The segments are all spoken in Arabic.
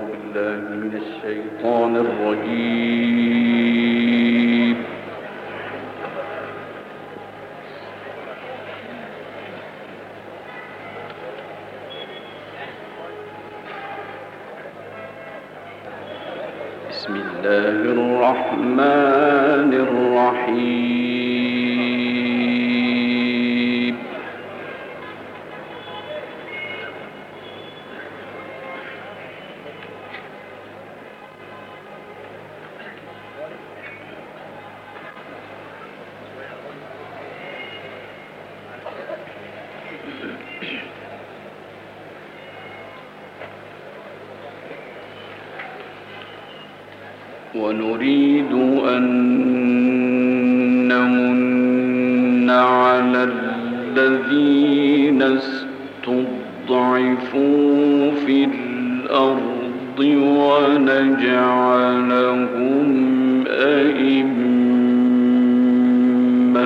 بالله من الشيطان الرجيم. بسم الله الرحمن الرحيم. ونريد أن نمن على الذين استضعفوا في الأرض ونجعلهم أئمة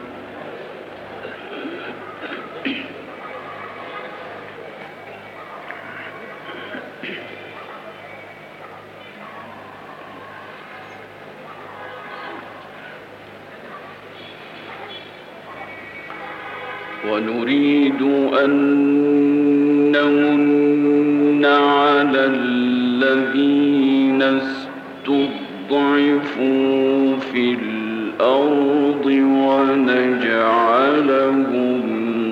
ونريد أن نمن على الذين استضعفوا في الأرض ونجعلهم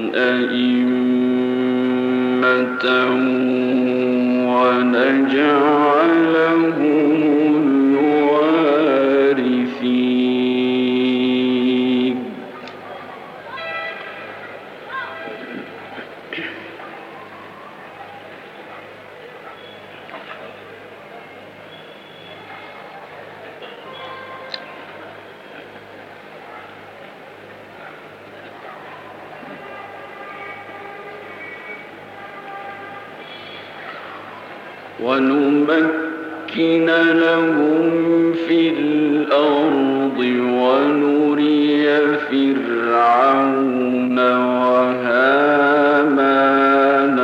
أئمة ونجعلهم الوارثين. ونمكن لهم في الأرض ونري فرعون وهامان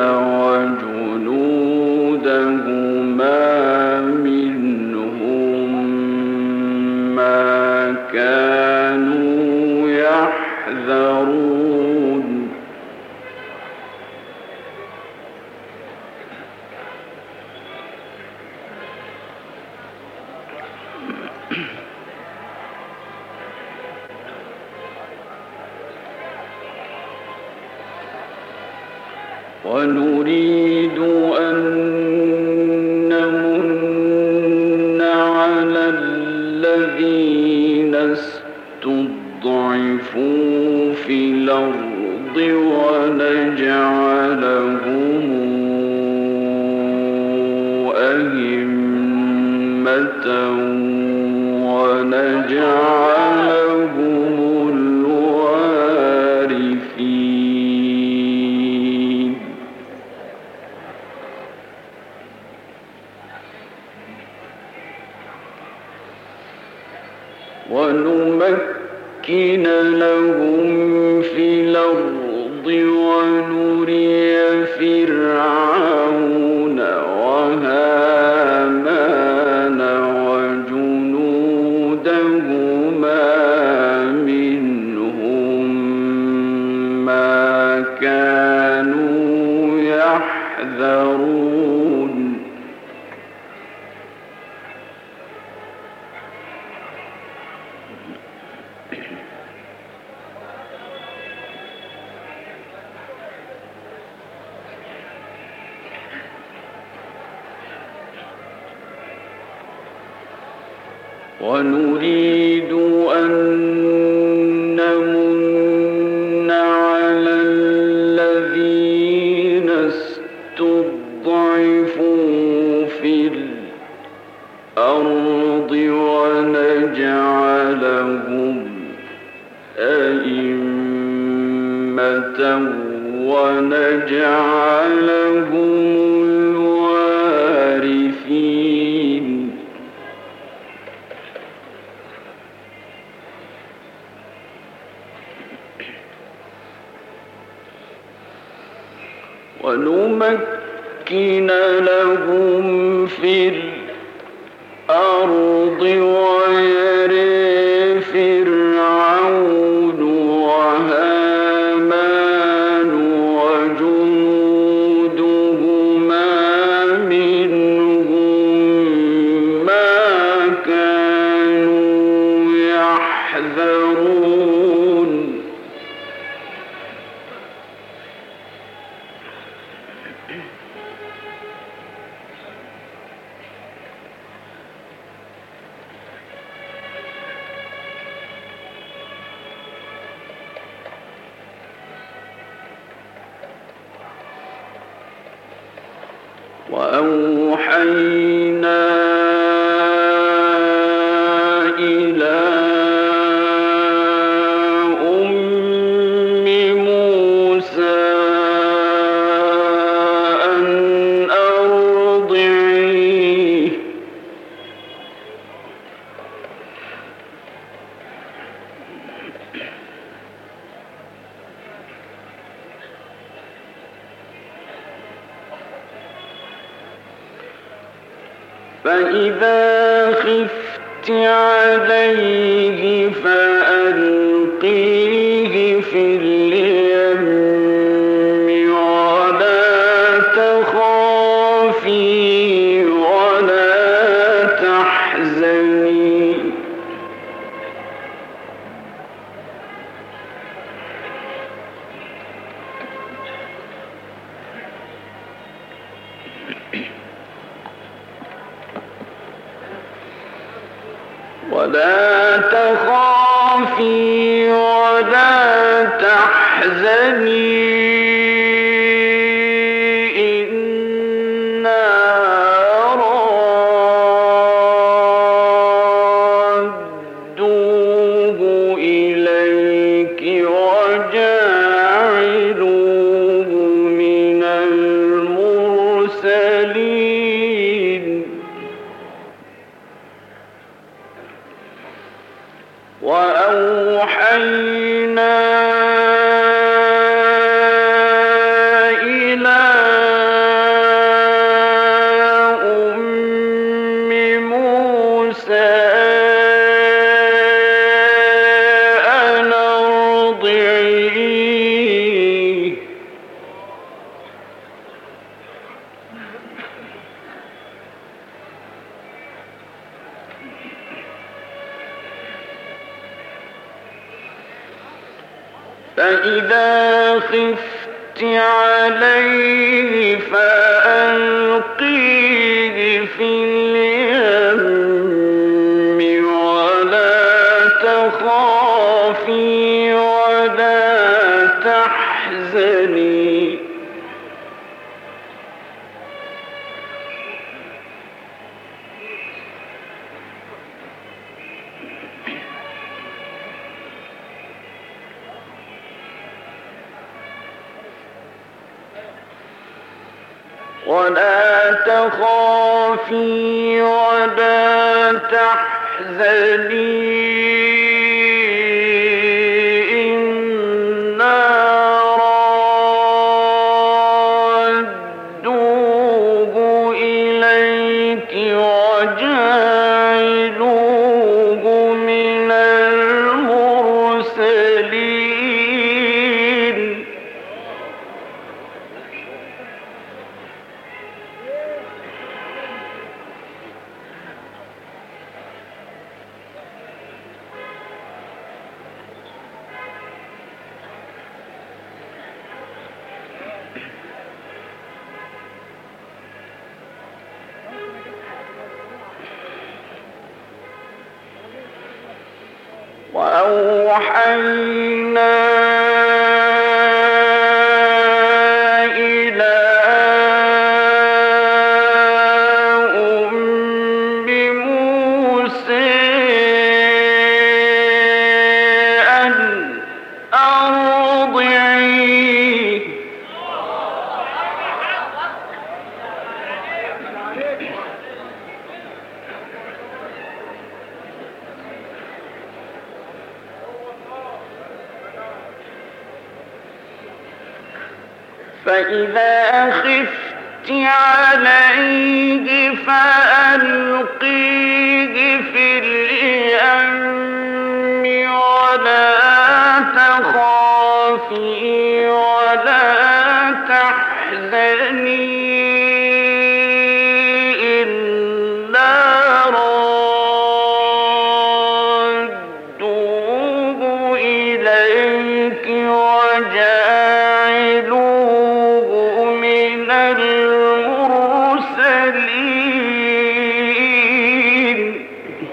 وجنودهما منهم ما كانوا يحذرون. ونريد أن نمن على الذين استضعفوا في الأرض ونجعلهم أئمة ونجعلهم الوارثين. ونمكن لهم في الأرض ونري فرعون وهامان وجنودهما منهم ما كانوا يحذرون. ونريد أن نمن على الذين استضعفوا في الأرض ونجعلهم أئمة ونجعلهم الوارثين. ونمكن لنمكن لهم في الأرض ويرث فرعون وهامان وجنودهما منهم ما كانوا يحذرون وأوحينا إلى أم موسى أن أرضعيه فإذا خفت عليه فألقيه في اليم ولا تخافي ولا تحزني ولا تحزني إنا رادوه إليك وجاعلوه من المرسلين وأوحينا إلى أم موسى أن أرضعيه فإذا خفت عليه فألقيه في اليم ولا تخافي ولا تحزني ولا تحزني إنا رادوه إليك وجاعلوه من المرسلين وأوحينا إلى أم موسى أن أرضعيه فإذا خفت عليه فألقيه في اليم ولا تخافي ولا تحزني إلا ردوه إليك وجاعلوه من المرسلين.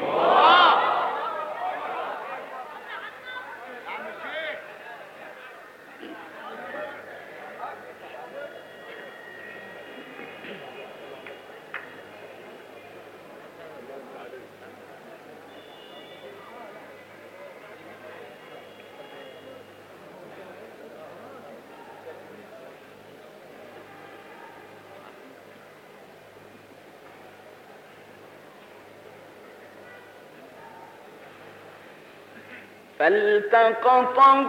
فالتقطه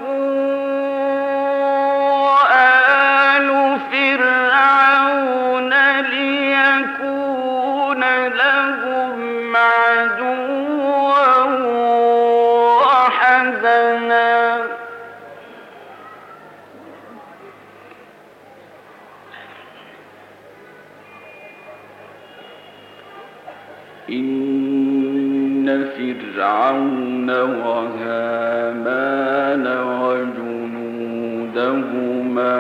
آل فرعون ليكون لهم عدوا وحزنا إن فرعون وهامان وجنودهما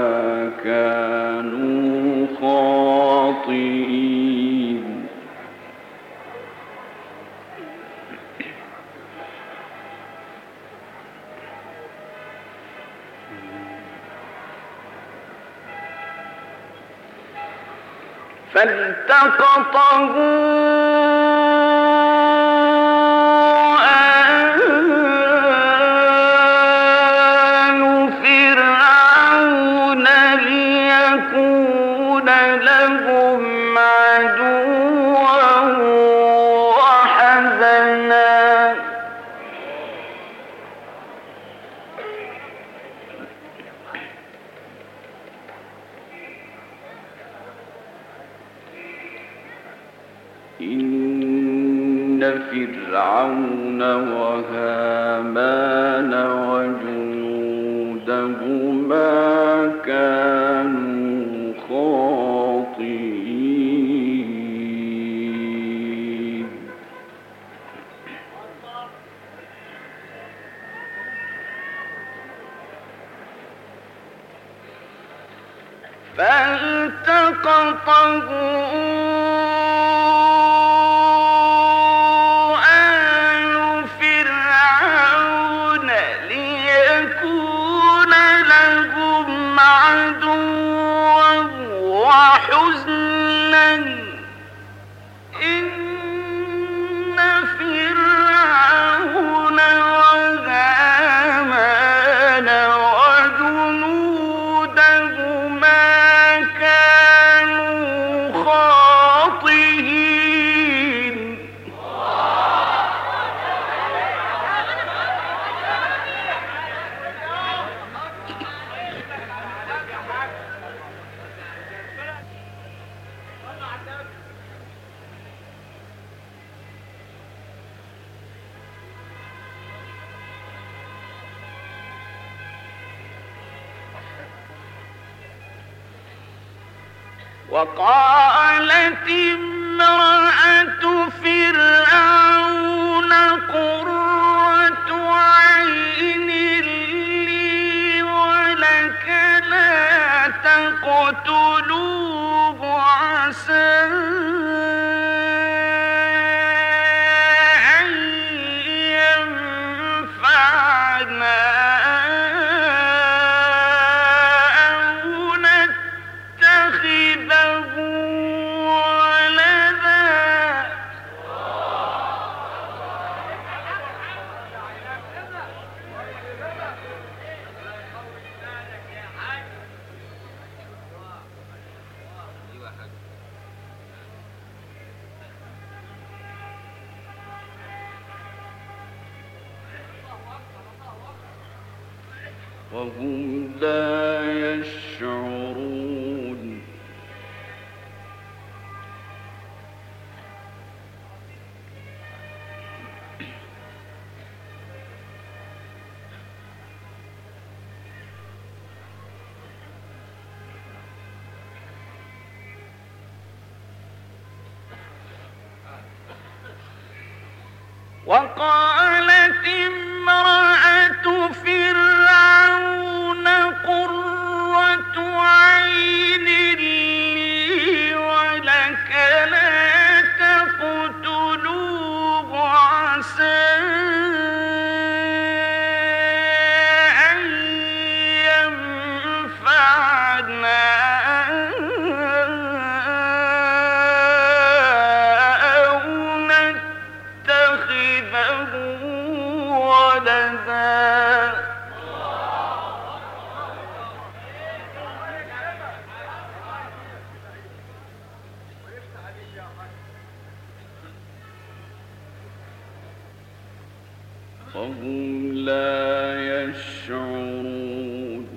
كانوا خاطئين. فالتقطه إن فرعون وهامان وجنودهما كانوا خاطئين. فالتقطه وحزنا إن فرعون وهامان وجنودهما كانوا خاطئين. وقالت امرأة فرعون قرة عين لي ولك لا تقتلوه عسى أن ينفعنا وهم لا يشعرون. وقالت امرأة فرعون قرة عين لي ولك لا تقتلوه عسى أن ينفعنا أو نتخذه ولدا وهم لا يشعرون.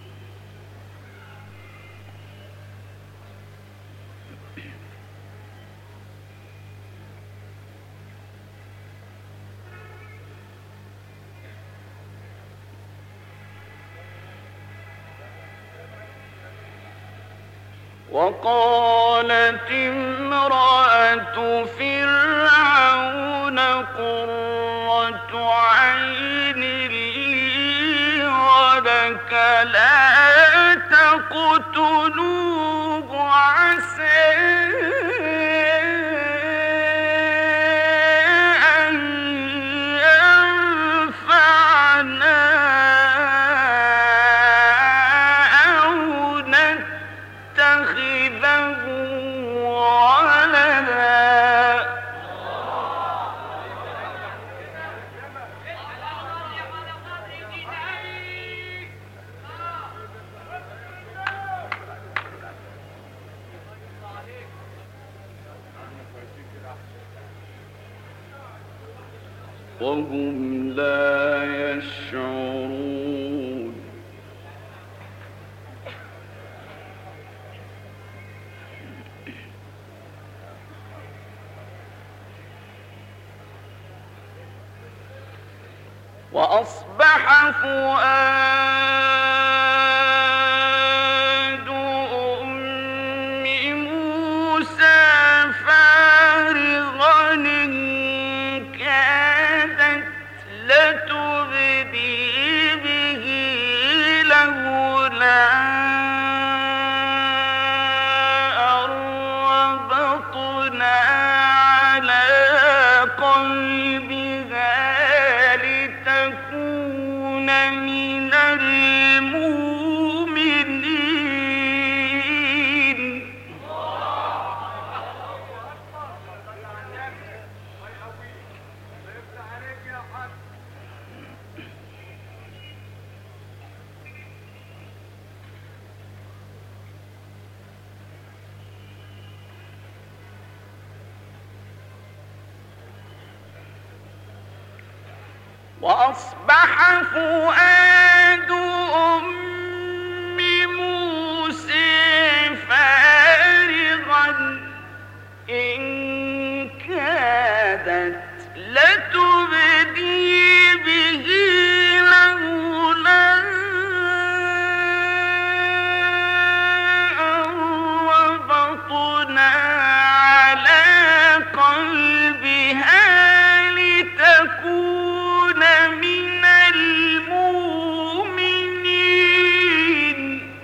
وقالت امرأة فرعون قرة عين لي ولك لا تقتلوه عسى أن ينفعنا أو نتخذه ولدا وهم لا يشعرون. وأصبح فؤاد أم موسى فارغا إن كادت لتبدي به لولا أن ربطنا على قلبها لتكون من المؤمنين. وأصبح فؤاد أم موسى فارغا إن كادت لتبدي به لولا أن ربطنا على قلبها لتكون من المؤمنين.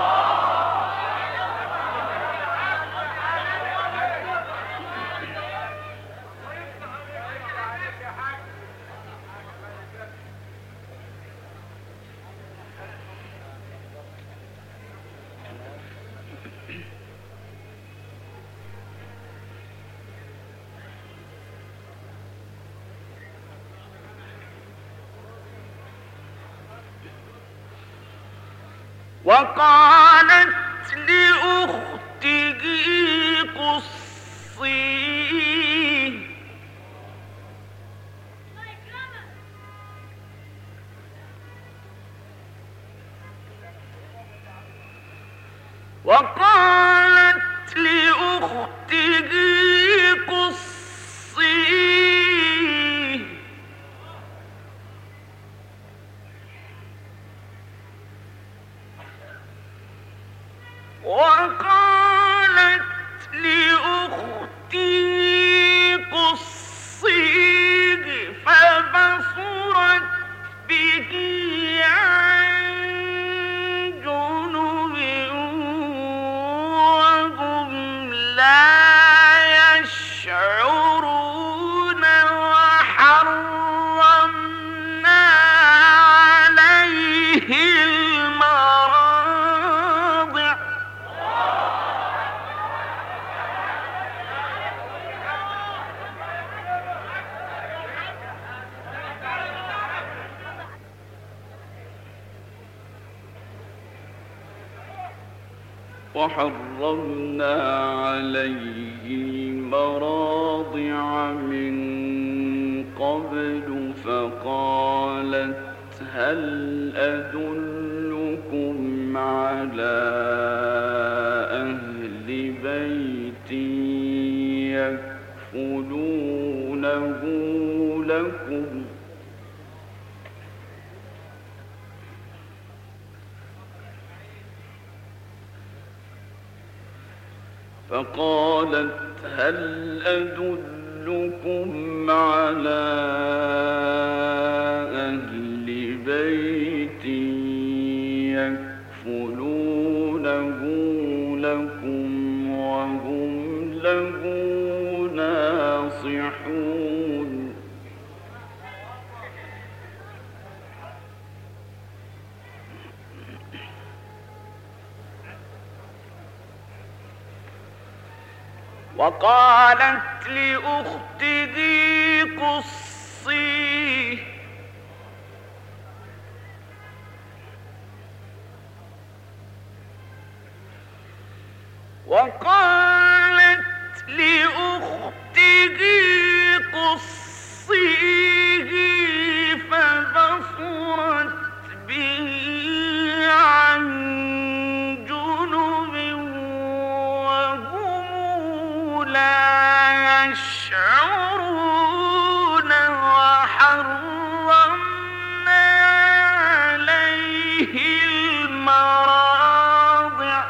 وقالت لأخته قصيه وقالت لأخته قصيه وقالت لأخته قصيه وحرمنا عليه المراضع من قبل فقالت هل أدلكم على أهل بيت يكفلونه لكم فقالت هل أدلكم على أهل بيت يكفلونه لكم وهم له ناصحون وقالت لأخته قصيه فبصرت به عن جنب وهم لا يشعرون وحرمنا عليه المراضع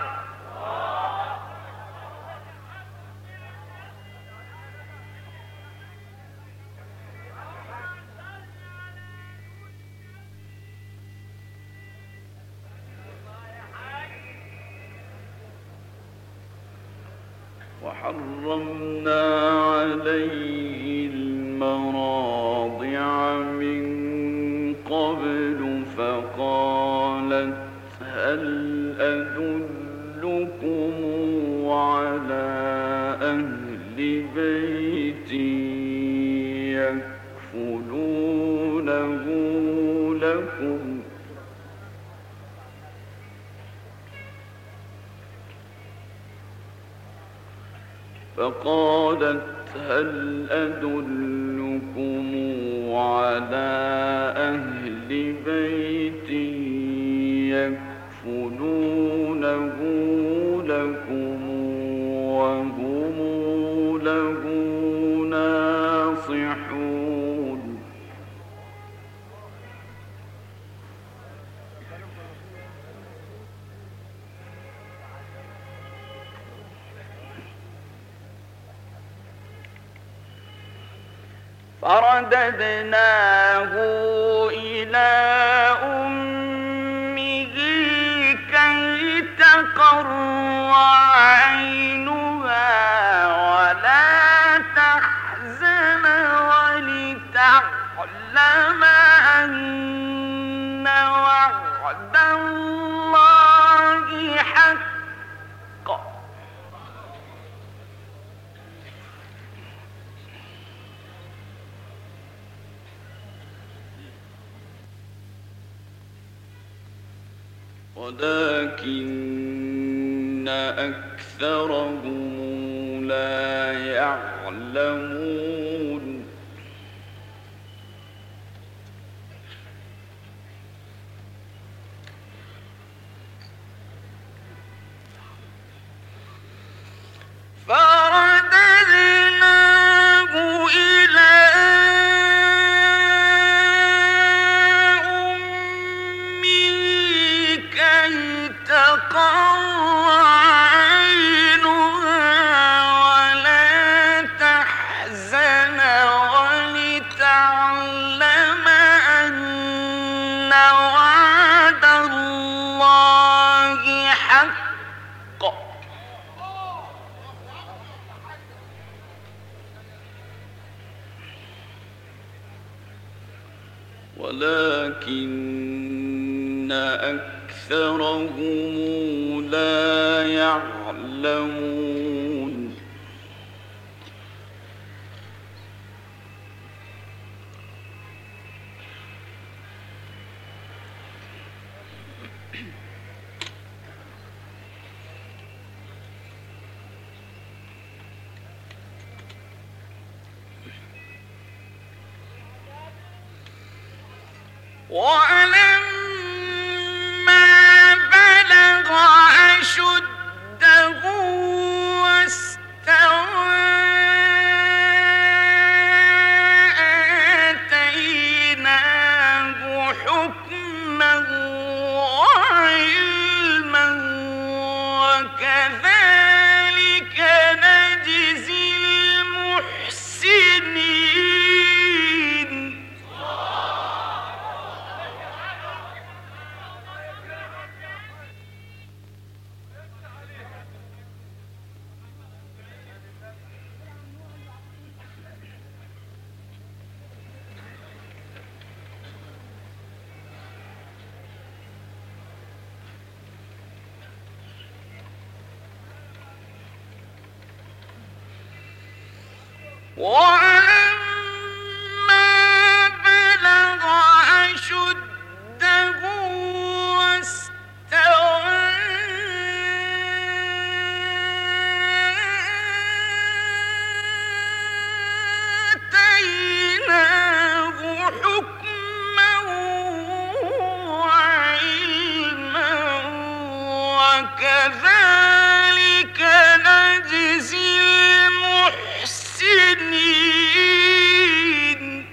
من قبل فقالت هل أدلكم على أهل بيت يكفلونه لكم فقالت هل أدلكم على أهل بيت يكفلونه لكم وهم له ناصحون فرددناه إلى أمه كي تقر عينها ولا تحزن ولتعلم أن وعد الله حق ولكن أكثرهم لا يعلمون فرددناه إلى تقر عينها ولا تحزن ولتعلم أن وعد الله حق ولكن أكثرهم لا يعلمون ولما بلغ أشده واستوى آتيناه حكما وعلما وكذلك نجزي المحسنين. ولما بلغ أشده واستوى آتيناه حكما وعلما وكذلك نجزي المحسنين.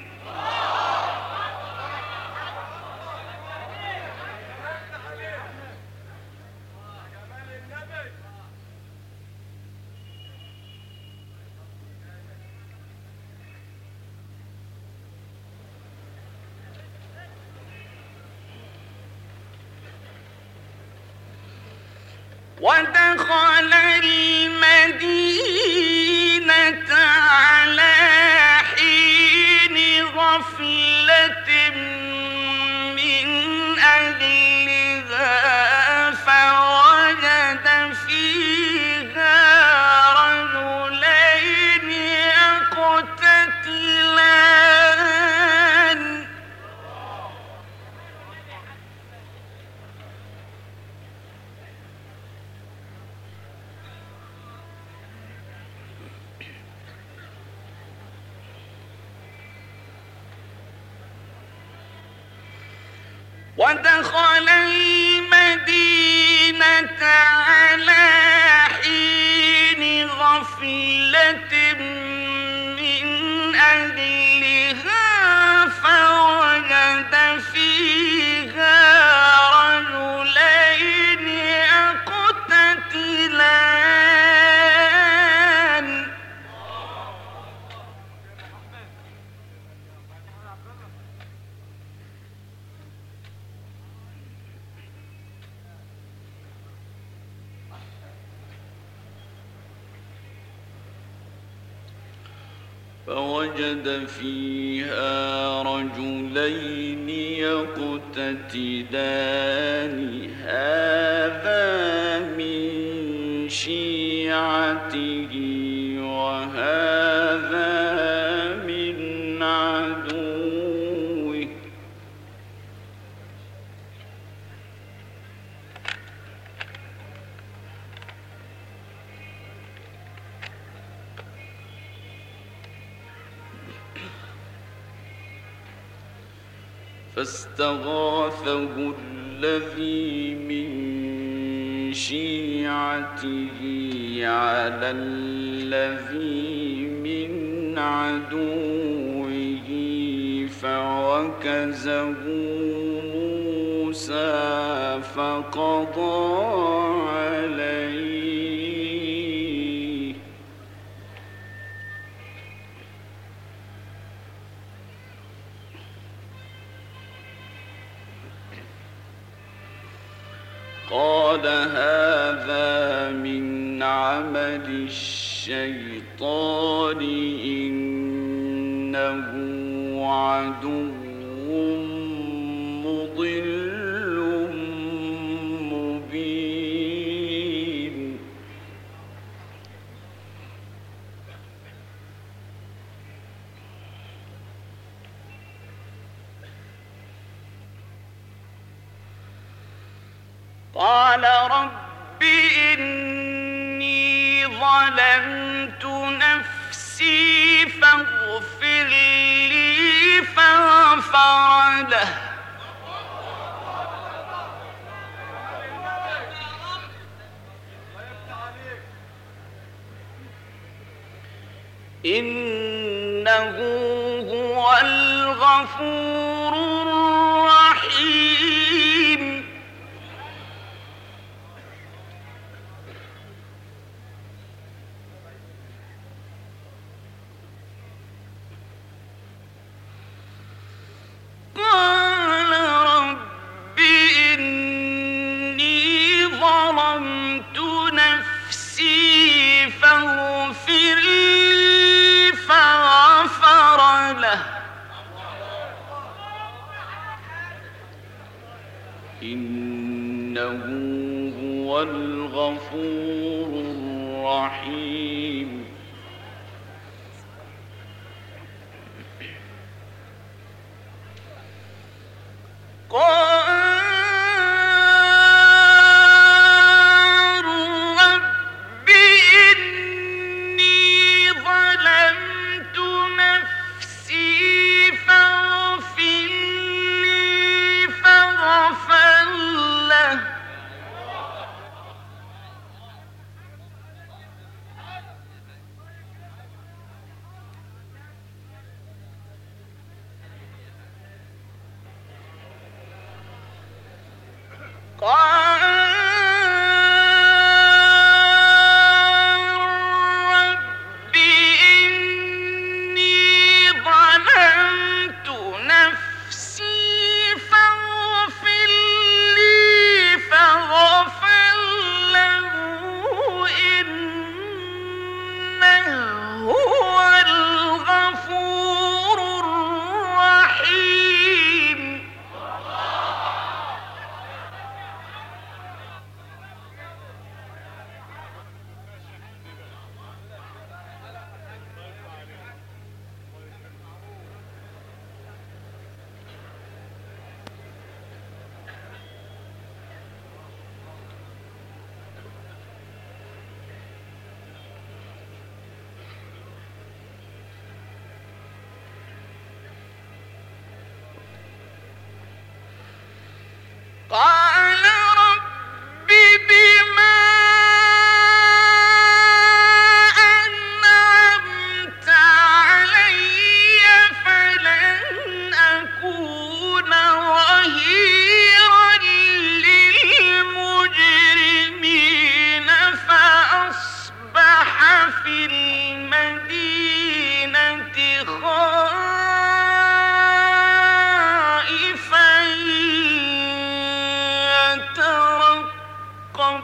ودخل المدينة على حين غفلة من أهلها فوجد فيها رجلين يقتتلان ودخل المدينة على حين غفلة من أهلها فوجد فيها رجلين يقتتلان فوجد فيها رجلين يقتتلان هذا من شيعته وهذا من عدوه فاستغاثه الذي من شيعته على الذي من عدوه فوكزه موسى فقضى عليه قال هذا من عمل الشيطان إنه عدو مضل مبين قال رب إني ظلمت نفسي فاغفر لي فغفر له إنه هو الغفور الرحيم قال رب إني ظلمت نفسي فاغفر لي فغفر له إنه هو الغفور الرحيم قال رب إني ظلمت نفسي فاغفر لي فغفر له قال رب إني ظلمت نفسي فاغفر لي فغفر له إنه هو الغفور الرحيم قال رب بما أنعمت علي فلن أكون ظهيرا للمجرمين فأصبح في المدينة خائفا يترقب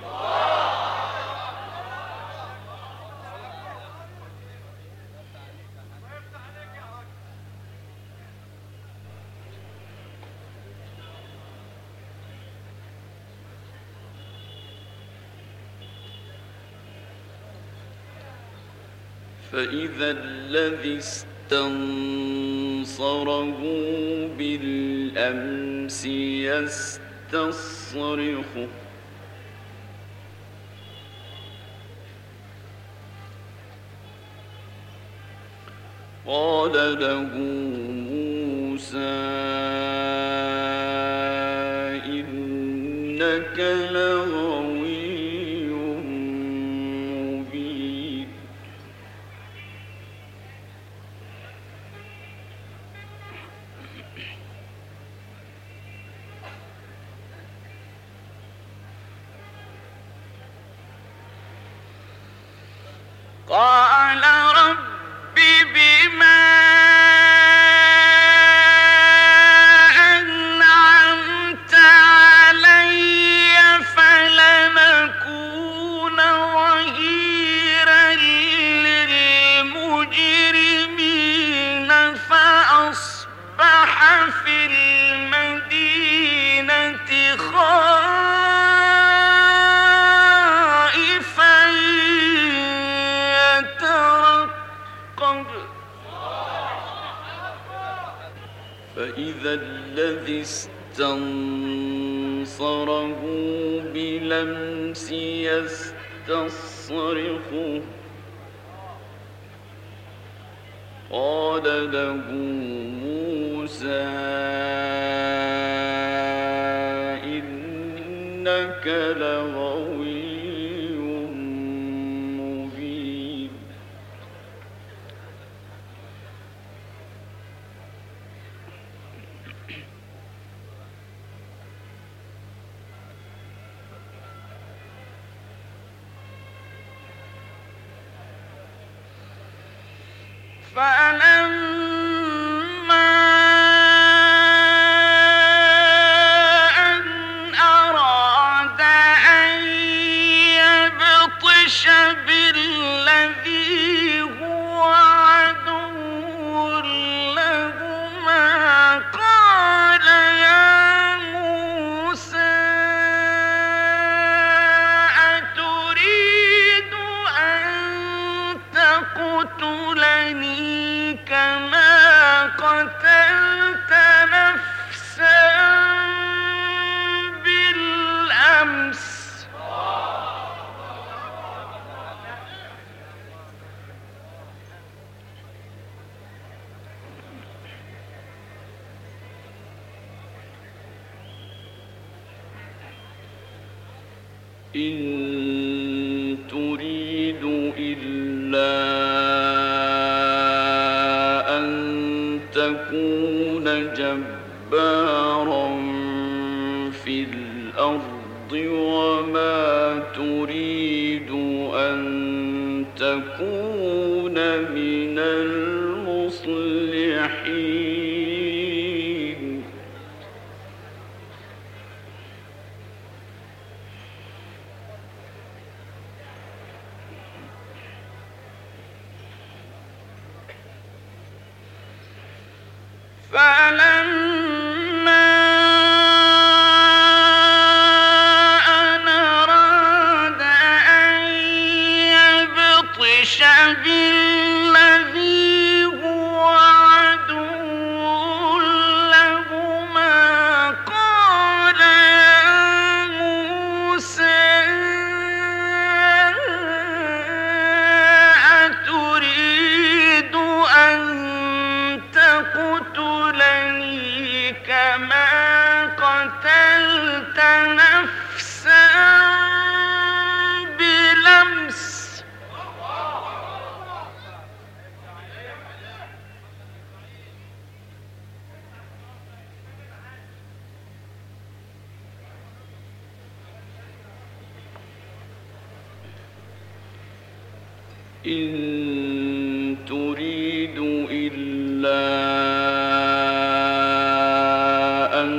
فإذا الذي استنصره بالأمس يستصرخه قال له موسى إنك لغوي مبين قال رب بما أنعمت علي فلنكون ظهيرا للمجرمين فأصبح في المدينة خائفا يترقب فإذا الذي استنصره بالأمس يستصرخه قال له موسى إنك لغوي مبين إن تريد إلا أن تكون جبارا في الأرض وما تريد أن تكون من المصلحين فلما أن أراد أن يبطش بالذي هو عدو لهما قال يا موسى أتريد أن تقتلني كما قتلت نفسا بلمس إن تريد إلا أن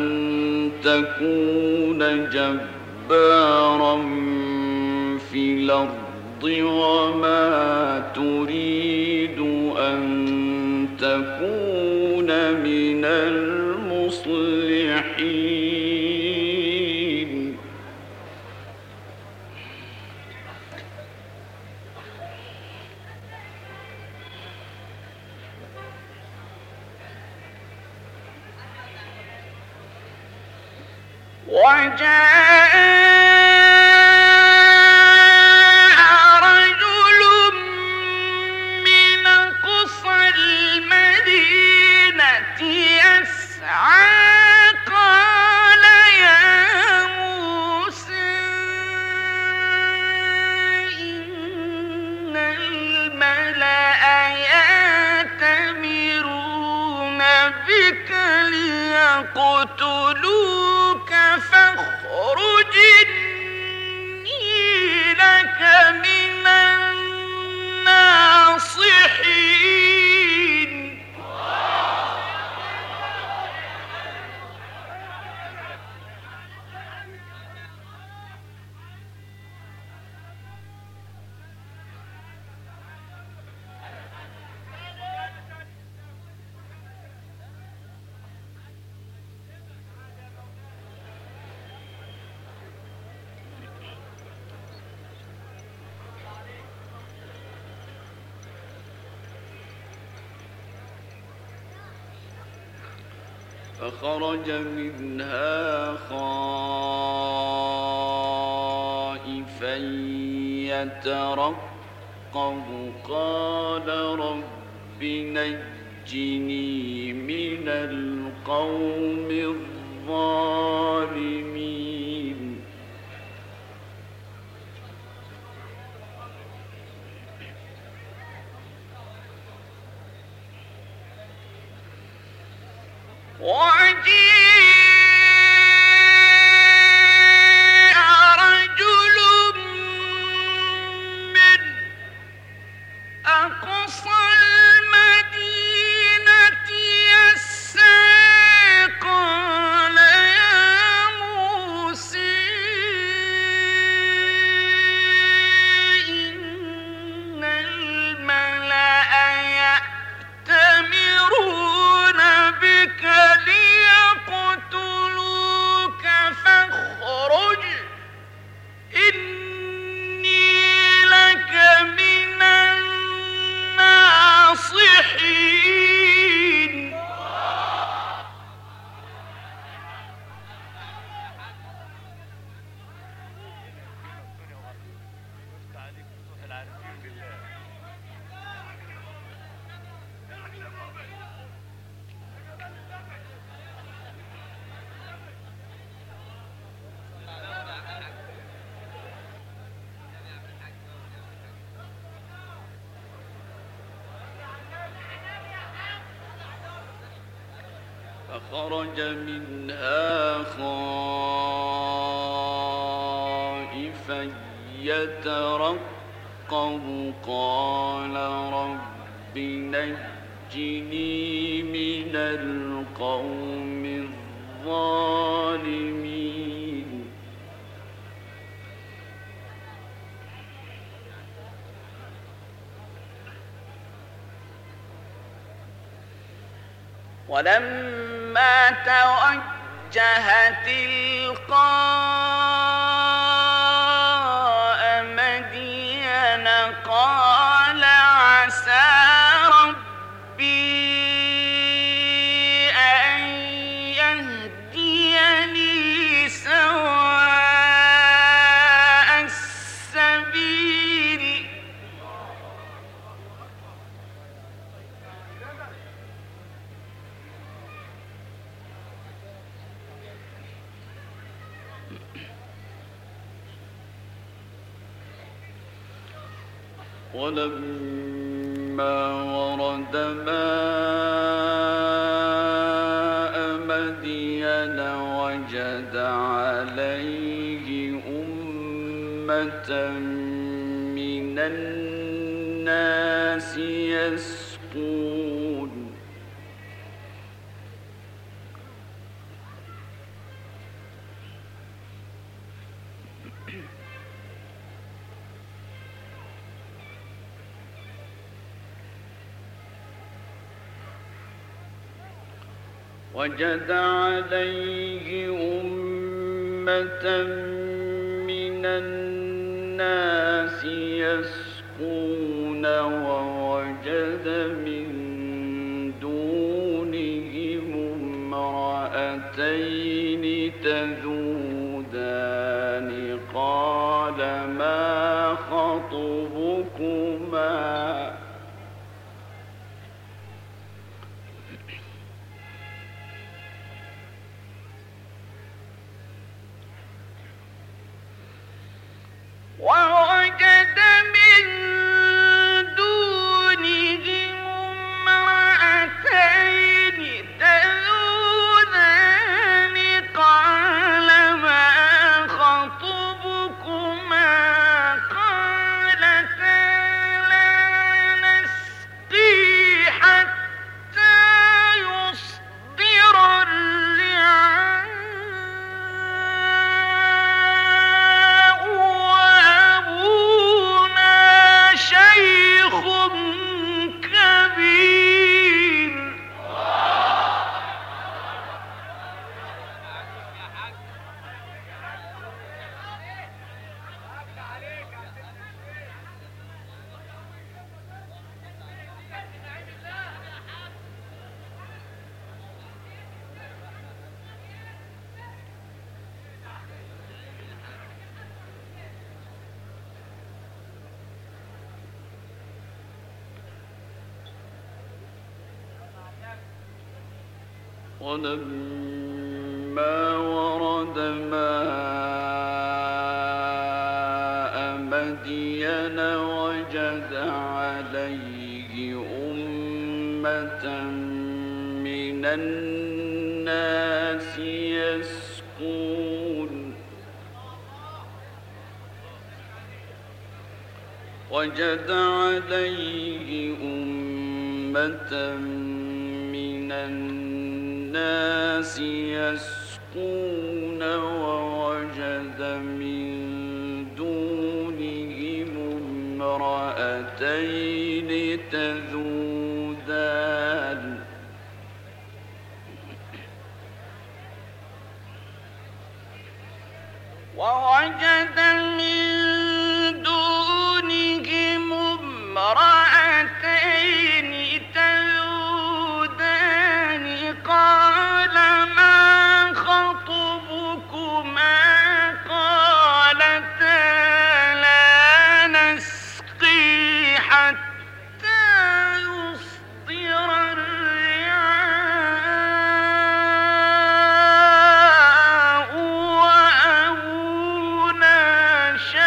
تكون جبارا في الأرض وما تريد أن تكون من المصلحين وجاء رجل من أقصى المدينة يسعى قال يا موسى إن الملأ يأتمرون بك ليقتلوك فاخرج إني لك من الناصحين فخرج منها خائفا يترقب قال رب نجني من القوم الظالمين وجيء رجل من أقصى المدينة فخرج منها خائفا يترقب قال رب نجني من القوم الظالمين ولما توجه تلقاء مدين قال عسى ربي أن يهديني سواء السبيل ولما ورد ماء مدين وجد عليه أمة من الناس يسقون وجد عليه أمة من الناس يسقون ووجد من دونهم امرأتين تذودان قال ما خطبكما ووجد من دونهم امرأتين تذودان قال ما خطبكما قالتا لا نسقي حتى يصدر الرعاء شيخ كبير ولما ورد ماء مدين وجد عليه أمة من الناس يسقون وجد عليه أمة من الناس يسقون ووجد من دونهم امرأتين تذودان ووجد من دونهم امرأتين تذودان قال ما خطبكما قالتا لا نسقي حتى يصدر الرعاء وأبونا شيخ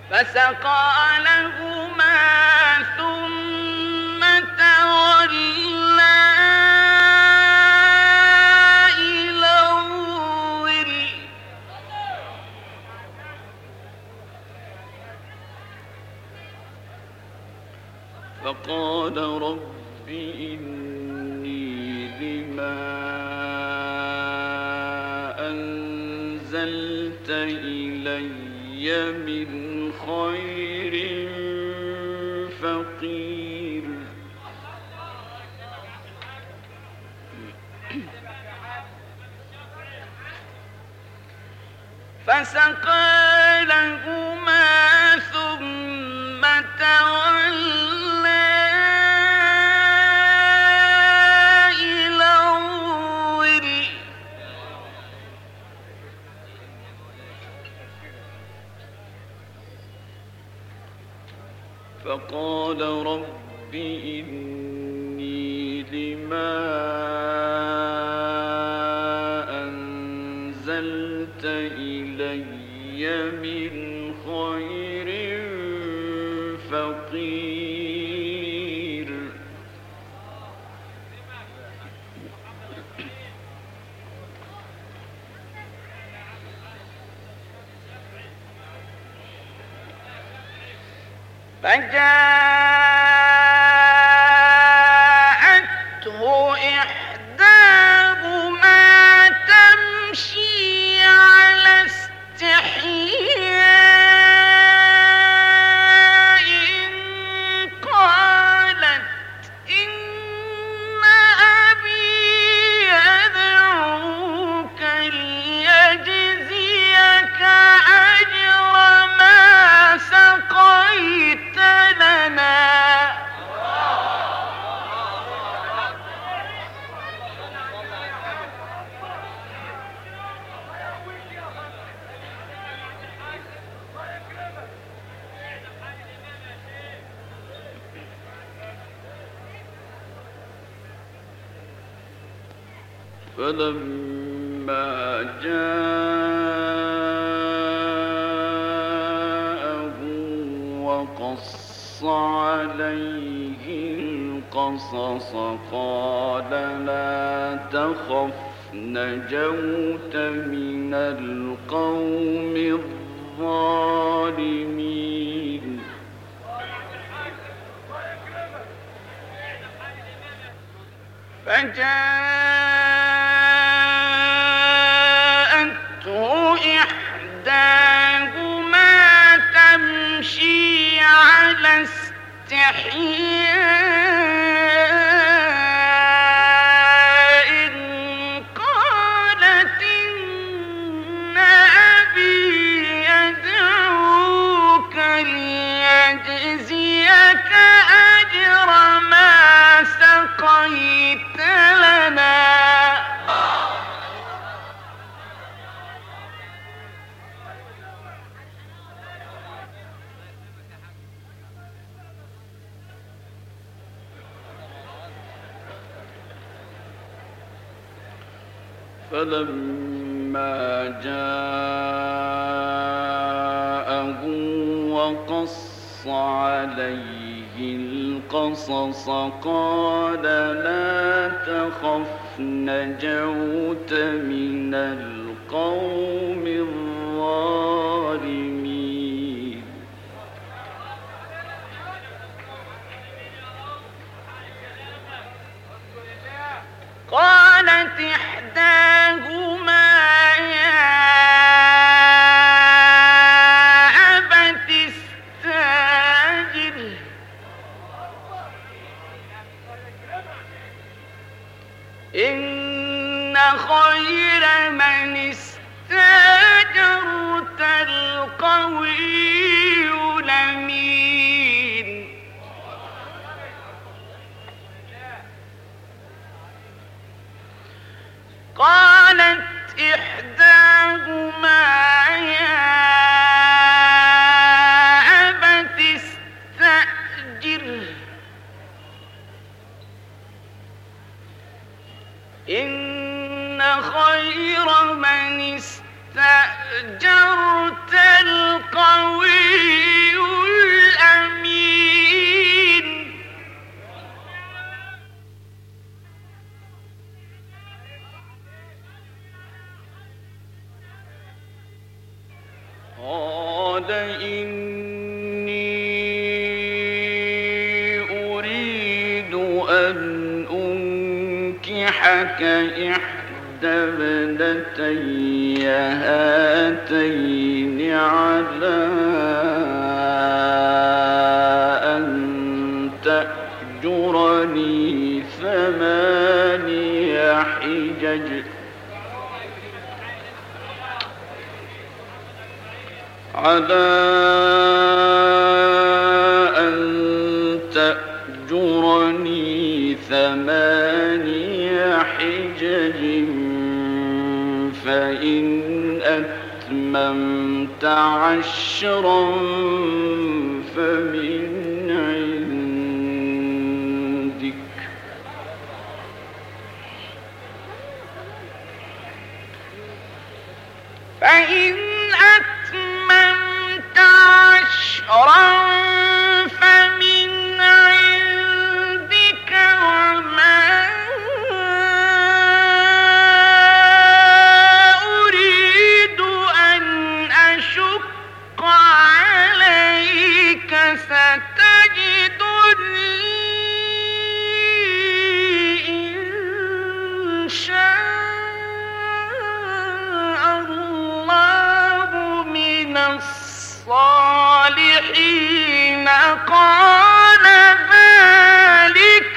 فسقى لهما ثم تولى إلى الظل فقال رب إني لما أنزلت إلي من خير فقير فسقى لهما ثم تولى إلى الظل فقال رب إني لما أنزلت إلي من خير فقير فجاءته إحداهما تمشي على استحياء قالت إن أبي يدعوك ليجزيك أجر ما سقيت لنا فلما جاءه وقص عليه القصص قال لا تخف نجوت من القوم الظالمين فجاءته إحداهما تمشي على استحياء قالت إن أبي يدعوك ليجزيك أجر ما سقيت لنا فلما جاءه وقص عليه القصص قال لا تخف نجوت من القوم الظالمين قالت إحداهما يا أبت استاجر إن خير من استاجرت قال إني أريد أن أنكحك إحدى ابنتي هاتين على أن تأجرني 8 حجج على أن تأجرني 8 حجج فإن أتممت 10 فمن عندك فإن أتممت 10 فمن عندك وما أريد أن أشق عليك ستجدني إن شاء الله من الصالحين قال ذلك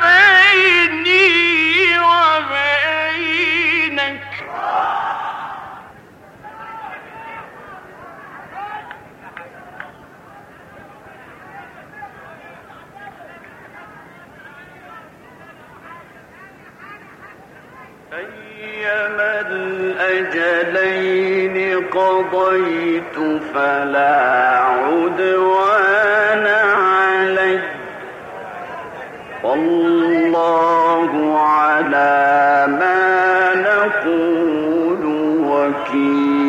بيني وبينك أيما الأجلين قضيت فلا عدوان علي والله على ما نقول وكيل